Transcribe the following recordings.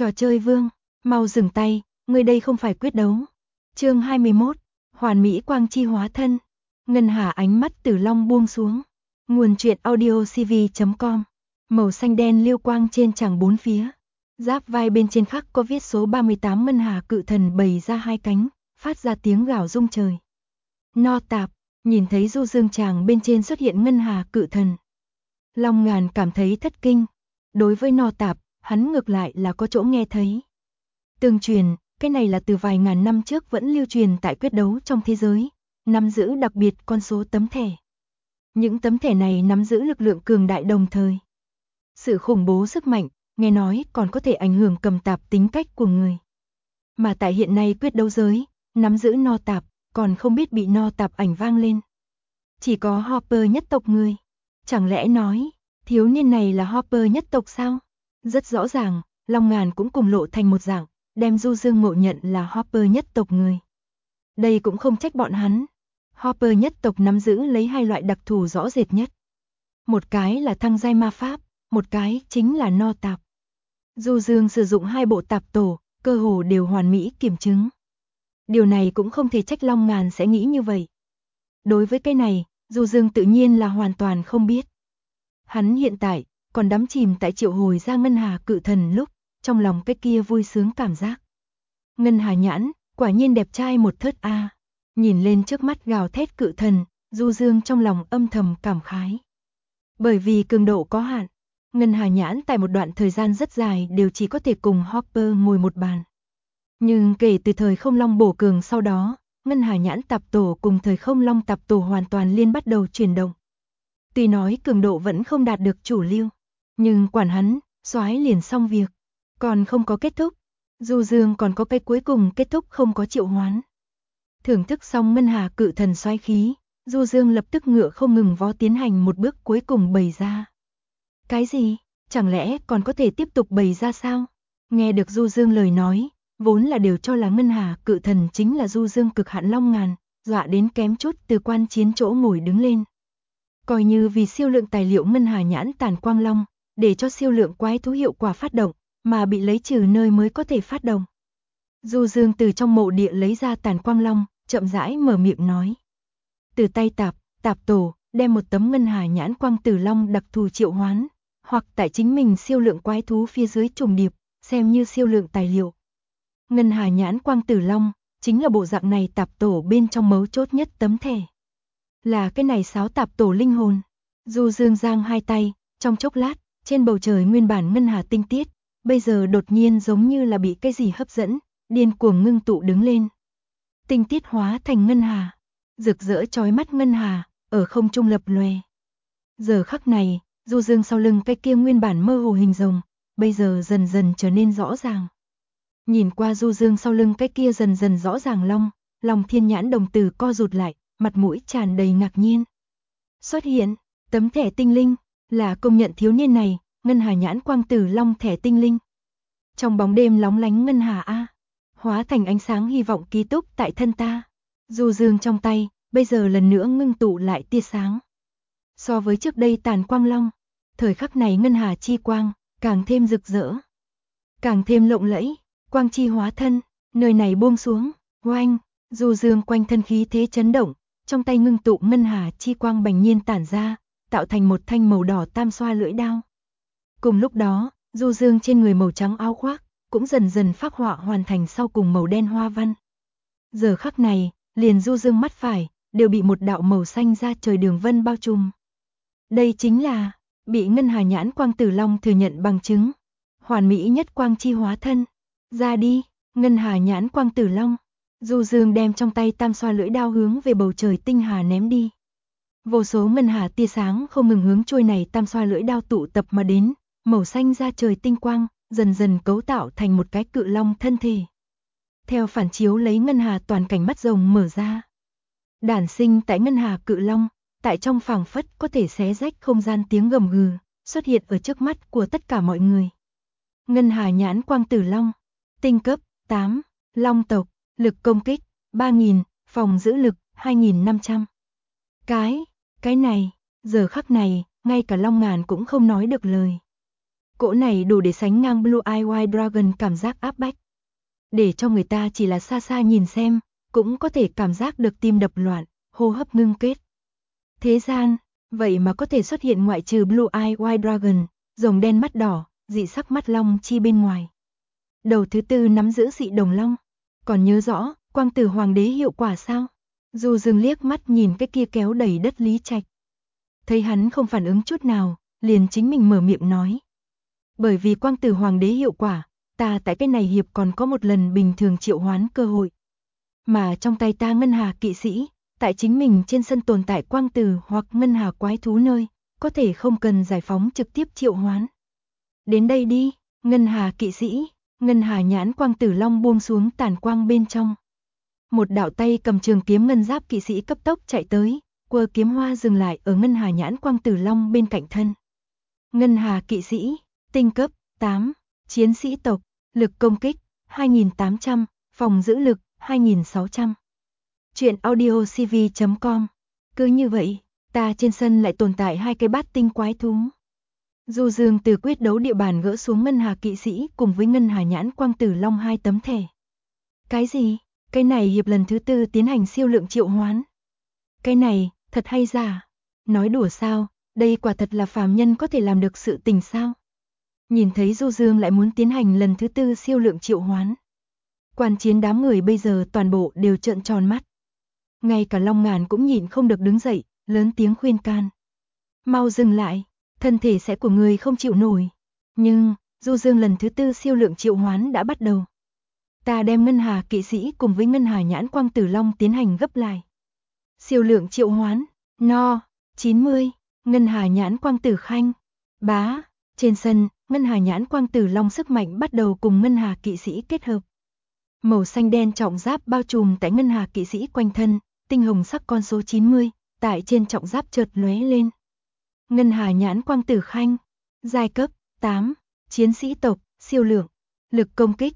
Trò chơi vương, mau dừng tay, ngươi đây không phải quyết đấu. Chương 21, Hoàn Mỹ Quang Chi hóa thân. Ngân Hà ánh mắt Tử Long buông xuống. Nguồn truyện audiocv.com. Màu xanh đen lưu quang trên tràng bốn phía. Giáp vai bên trên khắc có viết số 38. Ngân Hà cự thần bày ra hai cánh, phát ra tiếng gào rung trời. No tạp, nhìn thấy du dương tràng bên trên xuất hiện Ngân Hà cự thần. Long Ngàn cảm thấy thất kinh. Đối với no tạp, hắn ngược lại là có chỗ nghe thấy. Tương truyền, cái này là từ vài ngàn năm trước vẫn lưu truyền tại quyết đấu trong thế giới, nắm giữ đặc biệt con số tấm thẻ. Những tấm thẻ này nắm giữ lực lượng cường đại đồng thời. Sự khủng bố sức mạnh, nghe nói còn có thể ảnh hưởng cầm tạp tính cách của người. Mà tại hiện nay quyết đấu giới, nắm giữ no tạp, còn không biết bị no tạp ảnh vang lên. Chỉ có Hopper nhất tộc người. Chẳng lẽ nói, thiếu niên này là Hopper nhất tộc sao? Rất rõ ràng, Long Ngàn cũng cùng lộ thành một dạng, đem Du Dương ngộ nhận là Hopper nhất tộc người. Đây cũng không trách bọn hắn. Hopper nhất tộc nắm giữ lấy hai loại đặc thù rõ rệt nhất. Một cái là thăng giai ma pháp, một cái chính là no tạp. Du Dương sử dụng hai bộ tạp tổ, cơ hồ đều hoàn mỹ kiểm chứng. Điều này cũng không thể trách Long Ngàn sẽ nghĩ như vậy. Đối với cái này, Du Dương tự nhiên là hoàn toàn không biết. Hắn hiện tại còn đắm chìm tại triệu hồi ra Ngân Hà cự thần lúc, trong lòng cái kia vui sướng cảm giác. Ngân Hà nhãn, quả nhiên đẹp trai một thớt a. Nhìn lên trước mắt gào thét cự thần, Du Dương trong lòng âm thầm cảm khái. Bởi vì cường độ có hạn, Ngân Hà nhãn tại một đoạn thời gian rất dài đều chỉ có thể cùng Hopper ngồi một bàn. Nhưng kể từ thời không long bổ cường sau đó, Ngân Hà nhãn tạp tổ cùng thời không long tạp tổ hoàn toàn liên bắt đầu chuyển động. Tuy nói cường độ vẫn không đạt được chủ lưu, nhưng quản hắn, soái liền xong việc, còn không có kết thúc. Du Dương còn có cái cuối cùng kết thúc không có triệu hoán. Thưởng thức xong Ngân Hà cự thần soái khí, Du Dương lập tức ngựa không ngừng vó tiến hành một bước cuối cùng bày ra. Cái gì? Chẳng lẽ còn có thể tiếp tục bày ra sao? Nghe được Du Dương lời nói, vốn là đều cho là Ngân Hà cự thần chính là Du Dương cực hạn Long Ngàn, dọa đến kém chút từ quan chiến chỗ ngồi đứng lên. Coi như vì siêu lượng tài liệu Ngân Hà nhãn tàn quang long, để cho siêu lượng quái thú hiệu quả phát động, mà bị lấy trừ nơi mới có thể phát động. Du Dương từ trong mộ địa lấy ra tàn quang long, chậm rãi mở miệng nói. Từ tay tạp tổ, đem một tấm Ngân Hà nhãn quang tử long đặc thù triệu hoán, hoặc tại chính mình siêu lượng quái thú phía dưới trùng điệp, xem như siêu lượng tài liệu. Ngân Hà nhãn quang tử long, chính là bộ dạng này tạp tổ bên trong mấu chốt nhất tấm thẻ. Là cái này 6 tạp tổ linh hồn. Du Dương giang hai tay, trong chốc lát, trên bầu trời nguyên bản Ngân Hà tinh tiết, bây giờ đột nhiên giống như là bị cái gì hấp dẫn, điên cuồng ngưng tụ đứng lên. Tinh tiết hóa thành Ngân Hà, rực rỡ chói mắt Ngân Hà, ở không trung lập lòe. Giờ khắc này, Du Dương sau lưng cái kia nguyên bản mơ hồ hình rồng, bây giờ dần dần trở nên rõ ràng. Nhìn qua Du Dương sau lưng cái kia dần dần rõ ràng Long Thiên Nhãn đồng tử co rụt lại, mặt mũi tràn đầy ngạc nhiên. Xuất hiện, tấm thẻ tinh linh, là công nhận thiếu niên này, Ngân Hà nhãn quang tử long thẻ tinh linh. Trong bóng đêm lóng lánh Ngân Hà a, hóa thành ánh sáng hy vọng ký túc tại thân ta. Du Dương trong tay, bây giờ lần nữa ngưng tụ lại tia sáng. So với trước đây tàn quang long, thời khắc này Ngân Hà chi quang, càng thêm rực rỡ, càng thêm lộng lẫy, quang chi hóa thân, nơi này buông xuống, oanh, Du Dương quanh thân khí thế chấn động, trong tay ngưng tụ Ngân Hà chi quang bành nhiên tản ra, tạo thành một thanh màu đỏ tam xoa lưỡi đao. Cùng lúc đó, Du Dương trên người màu trắng áo khoác, cũng dần dần phác họa hoàn thành sau cùng màu đen hoa văn. Giờ khắc này, liền Du Dương mắt phải, đều bị một đạo màu xanh ra trời đường vân bao trùm. Đây chính là, bị Ngân Hà nhãn quang tử long thừa nhận bằng chứng. Hoàn mỹ nhất quang chi hóa thân. Ra đi, Ngân Hà nhãn quang tử long. Du Dương đem trong tay tam xoa lưỡi đao hướng về bầu trời tinh hà ném đi. Vô số Ngân Hà tia sáng không ngừng hướng trôi này tam xoa lưỡi đao tụ tập mà đến, màu xanh ra trời tinh quang, dần dần cấu tạo thành một cái cự long thân thể. Theo phản chiếu lấy Ngân Hà toàn cảnh mắt rồng mở ra. Đản sinh tại Ngân Hà cự long, tại trong phảng phất có thể xé rách không gian tiếng gầm gừ, xuất hiện ở trước mắt của tất cả mọi người. Ngân Hà nhãn quang tử long, tinh cấp 8, long tộc, lực công kích 3000, phòng giữ lực 2500. Cái này, giờ khắc này, ngay cả Long Ngàn cũng không nói được lời. Cỗ này đủ để sánh ngang Blue Eye White Dragon cảm giác áp bách. Để cho người ta chỉ là xa xa nhìn xem, cũng có thể cảm giác được tim đập loạn, hô hấp ngưng kết. Thế gian, vậy mà có thể xuất hiện ngoại trừ Blue Eye White Dragon, rồng đen mắt đỏ, dị sắc mắt long chi bên ngoài. Đầu thứ tư nắm giữ dị đồng long. Còn nhớ rõ, quang tử hoàng đế hiệu quả sao? Du Dương liếc mắt nhìn cái kia kéo đầy đất Lý Trạch. Thấy hắn không phản ứng chút nào, liền chính mình mở miệng nói. Bởi vì quang tử hoàng đế hiệu quả, ta tại cái này hiệp còn có một lần bình thường triệu hoán cơ hội. Mà trong tay ta ngân hà kỵ sĩ, tại chính mình trên sân tồn tại quang tử hoặc ngân hà quái thú nơi, có thể không cần giải phóng trực tiếp triệu hoán. Đến đây đi, ngân hà kỵ sĩ, ngân hà nhãn quang tử long buông xuống tàn quang bên trong. Một đạo tay cầm trường kiếm ngân giáp kỵ sĩ cấp tốc chạy tới, quơ kiếm hoa dừng lại ở ngân hà nhãn quang tử long bên cạnh thân. Ngân hà kỵ sĩ, tinh cấp 8, chiến sĩ tộc, lực công kích 2800, phòng giữ lực 2600. Chuyện audiocv.com. Cứ như vậy, ta trên sân lại tồn tại hai cái bát tinh quái thú. Du Dương từ quyết đấu địa bàn gỡ xuống ngân hà kỵ sĩ cùng với ngân hà nhãn quang tử long 2 tấm thẻ. Cái gì? Cái này hiệp lần thứ tư tiến hành siêu lượng triệu hoán. Cái này, thật hay giả? Nói đùa sao, đây quả thật là phàm nhân có thể làm được sự tình sao? Nhìn thấy Du Dương lại muốn tiến hành lần thứ tư siêu lượng triệu hoán. Quan chiến đám người bây giờ toàn bộ đều trợn tròn mắt. Ngay cả Long Ngàn cũng nhịn không được đứng dậy, lớn tiếng khuyên can. Mau dừng lại, thân thể sẽ của người không chịu nổi. Nhưng, Du Dương lần thứ tư siêu lượng triệu hoán đã bắt đầu. Ta đem ngân hà kỵ sĩ cùng với ngân hà nhãn quang tử long tiến hành gấp lại. Siêu lượng triệu hoán, no, 90, ngân hà nhãn quang tử khanh, bá, trên sân, ngân hà nhãn quang tử long sức mạnh bắt đầu cùng ngân hà kỵ sĩ kết hợp. Màu xanh đen trọng giáp bao trùm tại ngân hà kỵ sĩ quanh thân, tinh hồng sắc con số 90, tại trên trọng giáp chợt lóe lên. Ngân hà nhãn quang tử khanh, giai cấp 8, chiến sĩ tộc, siêu lượng, lực công kích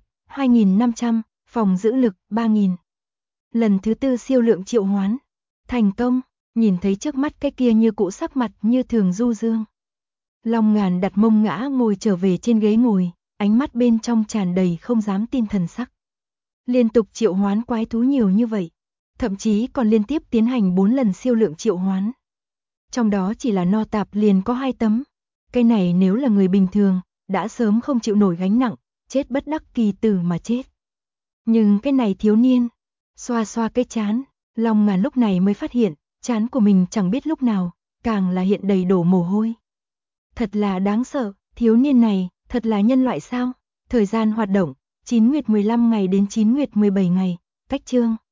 2500, phòng giữ lực 3000. Lần thứ tư siêu lượng triệu hoán, thành công, nhìn thấy trước mắt cái kia như cũ sắc mặt như thường Du Dương. Long Ngàn đặt mông ngã ngồi trở về trên ghế ngồi, ánh mắt bên trong tràn đầy không dám tin thần sắc. Liên tục triệu hoán quái thú nhiều như vậy, thậm chí còn liên tiếp tiến hành 4 lần siêu lượng triệu hoán. Trong đó chỉ là no tạp liền có 2 tấm. Cái này nếu là người bình thường, đã sớm không chịu nổi gánh nặng, chết bất đắc kỳ tử mà chết. Nhưng cái này thiếu niên, xoa xoa cái trán, Long Ngàn lúc này mới phát hiện, trán của mình chẳng biết lúc nào, càng là hiện đầy đổ mồ hôi. Thật là đáng sợ, thiếu niên này, thật là nhân loại sao? Thời gian hoạt động, 9 nguyệt 15 ngày đến 9 nguyệt 17 ngày, cách chương.